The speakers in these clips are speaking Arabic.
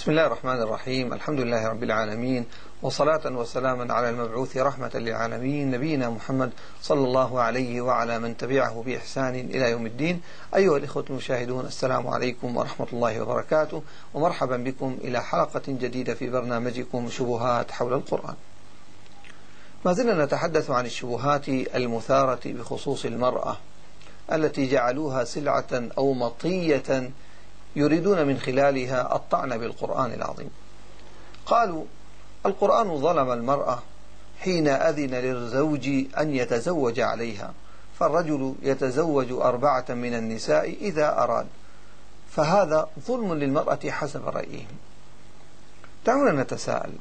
بسم الله الرحمن الرحيم. الحمد لله رب العالمين، وصلاة وسلاما على المبعوث رحمة للعالمين نبينا محمد صلى الله عليه وعلى من تبعه بإحسان إلى يوم الدين. أيها الإخوة المشاهدون، السلام عليكم ورحمة الله وبركاته، ومرحبا بكم إلى حلقة جديدة في برنامجكم شبهات حول القرآن. ما زلنا نتحدث عن الشبهات المثارة بخصوص المرأة التي جعلوها سلعة أو مطية يريدون من خلالها الطعن بالقرآن العظيم. قالوا: القرآن ظلم المرأة حين أذن للزوج أن يتزوج عليها، فالرجل يتزوج 4 من النساء إذا أراد، فهذا ظلم للمرأة حسب رأيهم. دعونا نتساءل: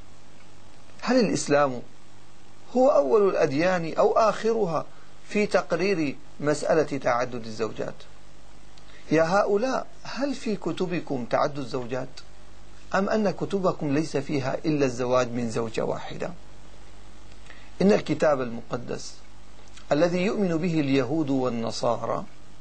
هل الإسلام هو أول الأديان أو آخرها في تقرير مسألة تعدد الزوجات؟ يا هؤلاء، هل في كتبكم تعدد الزوجات؟ أم أن كتبكم ليس فيها إلا الزواج من زوجة واحدة؟ إن الكتاب المقدس الذي يؤمن به اليهود والنصارى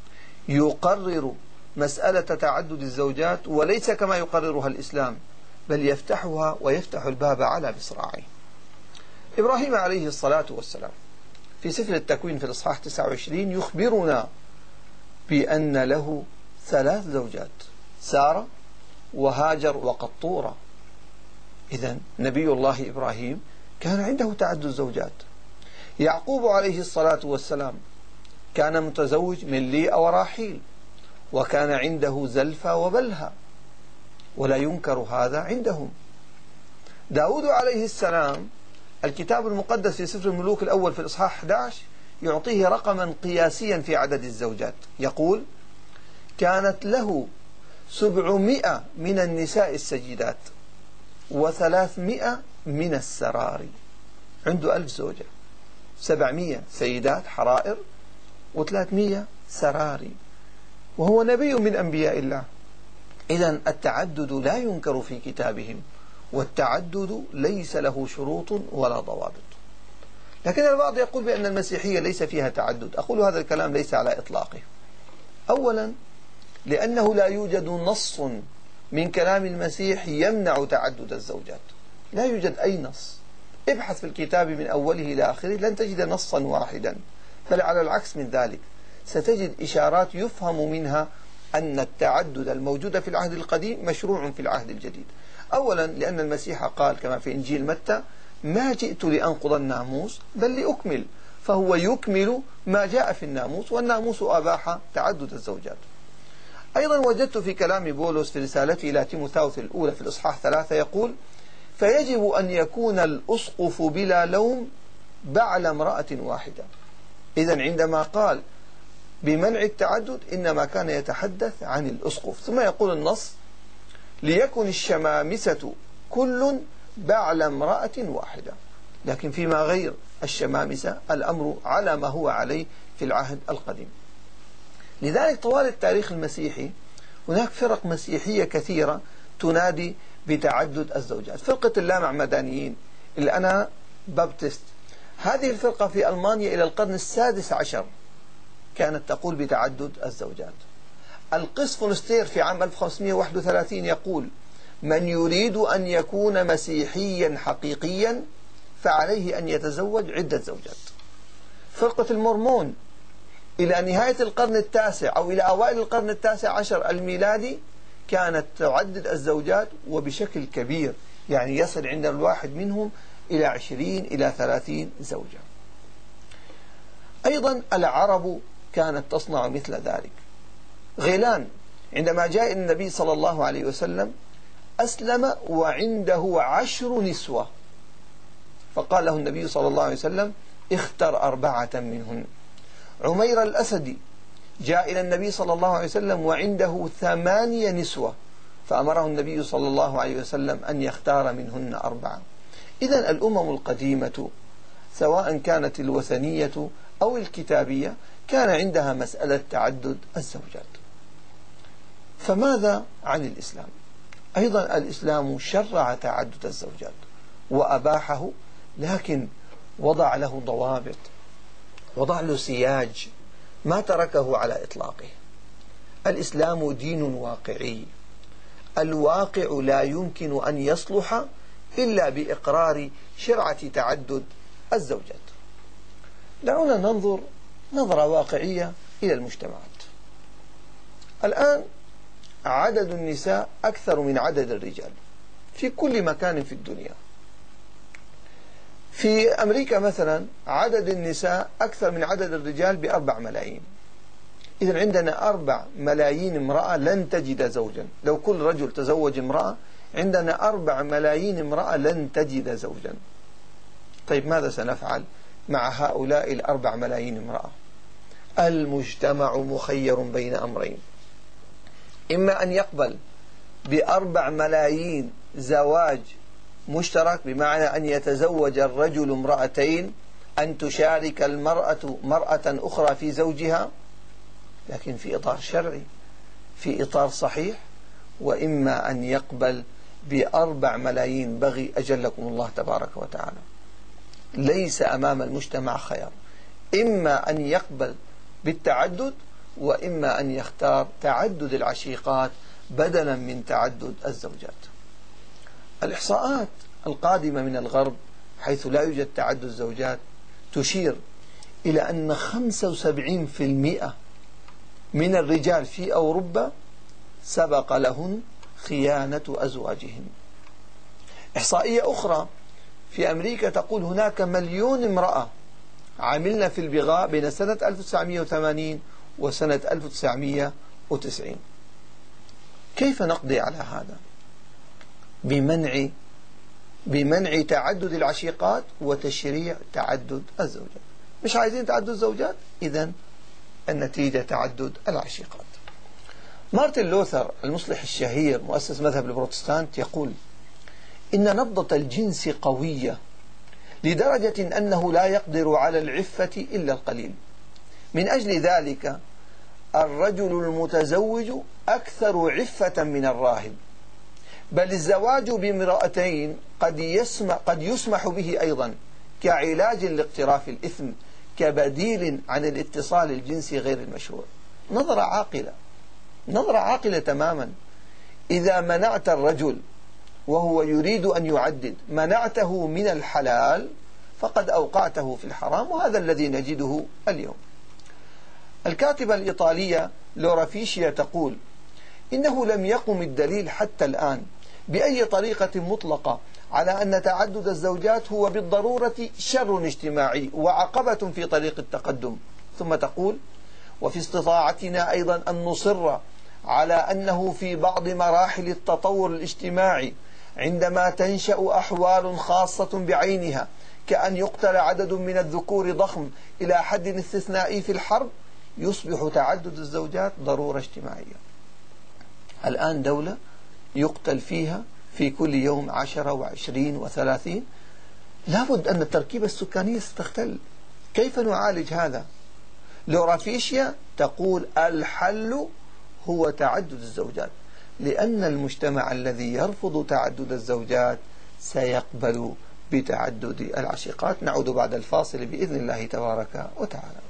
يقرر مسألة تعدد الزوجات، وليس كما يقررها الإسلام، بل يفتحها ويفتح الباب على مصراعيه. إبراهيم عليه الصلاة والسلام في سفر التكوين في الإصحاح 29 يخبرنا بأن له 3 زوجات: سارة وهاجر وقطورة. إذن نبي الله إبراهيم كان عنده تعدد زوجات. يعقوب عليه الصلاة والسلام كان متزوج من ليئة وراحيل، وكان عنده زلفة وبلهى، ولا ينكر هذا عندهم. داود عليه السلام الكتاب المقدس في سفر الملوك الأول في الإصحاح 11 يعطيه رقما قياسيا في عدد الزوجات، يقول: كانت له 700 من النساء السجدات و300 من السراري. عنده 1000 زوجة، 700 سيدات حرائر و300 سراري، وهو نبي من أنبياء الله. إذن التعدد لا ينكر في كتابهم، والتعدد ليس له شروط ولا ضوابط. لكن البعض يقول بأن المسيحية ليس فيها تعدد. أقول هذا الكلام ليس على إطلاقه. أولا، لأنه لا يوجد نص من كلام المسيح يمنع تعدد الزوجات، لا يوجد أي نص. ابحث في الكتاب من أوله إلى آخره لن تجد نصا واحدا، بل على العكس من ذلك ستجد إشارات يفهم منها أن التعدد الموجود في العهد القديم مشروع في العهد الجديد. أولا، لأن المسيح قال كما في إنجيل متى: ما جئت لأنقض الناموس بل لأكمل، فهو يكمل ما جاء في الناموس، والناموس أباح تعدد الزوجات. أيضا وجدت في كلام بولس في رسالته إلى تيموثاوس الأولى في الإصحاح 3 يقول: فيجب أن يكون الأسقف بلا لوم بعل امرأة واحدة. إذن عندما قال بمنع التعدد إنما كان يتحدث عن الأسقف. ثم يقول النص: ليكن الشمامسة كل بعل امرأة واحدة. لكن فيما غير الشمامسة الأمر على ما هو عليه في العهد القديم. لذلك طوال التاريخ المسيحي هناك فرق مسيحية كثيرة تنادي بتعدد الزوجات. فرقة اللامعمدانيين اللي أنا بابتست، هذه الفرقة في ألمانيا إلى القرن ال16 كانت تقول بتعدد الزوجات. القس فونستير في عام 1531 يقول: من يريد أن يكون مسيحيا حقيقيا فعليه أن يتزوج عدة زوجات. فرقة المورمون إلى نهاية القرن التاسع أو إلى أوائل القرن ال19 الميلادي كانت تعدد الزوجات وبشكل كبير، يعني يصل عند الواحد منهم إلى 20 إلى 30 زوجة. أيضا العرب كانت تصنع مثل ذلك. غيلان عندما جاء النبي صلى الله عليه وسلم أسلم وعنده 10 نسوة، فقال له النبي صلى الله عليه وسلم: اختر 4 منهن. عمير الأسدي جاء إلى النبي صلى الله عليه وسلم وعنده 8 نسوة، فأمره النبي صلى الله عليه وسلم أن يختار منهن 4. إذن الأمم القديمة سواء كانت الوثنية أو الكتابية كان عندها مسألة تعدد الزوجات. فماذا عن الإسلام؟ أيضا الإسلام شرع تعدد الزوجات وأباحه، لكن وضع له ضوابط، وضع له سياج، ما تركه على إطلاقه. الإسلام دين واقعي. الواقع لا يمكن أن يصلح إلا بإقرار شرعة تعدد الزوجات. دعونا ننظر نظرة واقعية إلى المجتمعات. الآن عدد النساء أكثر من عدد الرجال في كل مكان في الدنيا. في أمريكا مثلا عدد النساء أكثر من عدد الرجال ب4 ملايين. إذن عندنا 4 ملايين امرأة لن تجد زوجا. لو كل رجل تزوج امرأة عندنا 4 ملايين امرأة لن تجد زوجا. طيب ماذا سنفعل مع هؤلاء 4 ملايين امرأة؟ المجتمع مخير بين أمرين: إما أن يقبل ب4 ملايين زواج مشترك، بمعنى أن يتزوج الرجل امرأتين، أن تشارك المرأة مرأة أخرى في زوجها، لكن في إطار شرعي، في إطار صحيح، وإما أن يقبل ب4 ملايين بغي أجلكم الله تبارك وتعالى. ليس أمام المجتمع خيار، إما أن يقبل بالتعدد وإما أن يختار تعدد العشيقات بدلا من تعدد الزوجات. الإحصاءات القادمة من الغرب حيث لا يوجد تعدد الزوجات تشير إلى أن 75% من الرجال في أوروبا سبق لهن خيانة أزواجهم. إحصائية أخرى في أمريكا تقول هناك 1,000,000 امرأة عملن في البغاء بين سنة 1980 وسنة 1990. كيف نقضي على هذا؟ بمنع تعدد العشيقات وتشريع تعدد الزوجات. مش عايزين تعدد الزوجات؟ إذن النتيجة تعدد العشيقات. مارتن لوثر المصلح الشهير مؤسس مذهب البروتستانت يقول: إن نبضة الجنس قوية لدرجة أنه لا يقدر على العفة إلا القليل. من أجل ذلك الرجل المتزوج أكثر عفة من الراهب، بل الزواج بامرأتين قد يسمح به أيضا كعلاج لاقتراف الإثم، كبديل عن الاتصال الجنسي غير المشروع. نظرة عاقلة تماما. إذا منعت الرجل وهو يريد أن يعدد، منعته من الحلال فقد أوقعته في الحرام، وهذا الذي نجده اليوم. الكاتبة الإيطالية لورا فيشيا تقول: إنه لم يقم الدليل حتى الآن بأي طريقة مطلقة على أن تعدد الزوجات هو بالضرورة شر اجتماعي وعقبة في طريق التقدم. ثم تقول: وفي استطاعتنا أيضا أن نصر على أنه في بعض مراحل التطور الاجتماعي عندما تنشأ أحوال خاصة بعينها، كأن يقتل عدد من الذكور ضخم إلى حد استثنائي في الحرب، يصبح تعدد الزوجات ضرورة اجتماعية. الآن دولة يقتل فيها في كل يوم 10 و20 و30، لابد أن التركيبة السكانية ستختل. كيف نعالج هذا؟ لورا فيشيا تقول: الحل هو تعدد الزوجات، لأن المجتمع الذي يرفض تعدد الزوجات سيقبل بتعدد العشيقات. نعود بعد الفاصل بإذن الله تبارك وتعالى.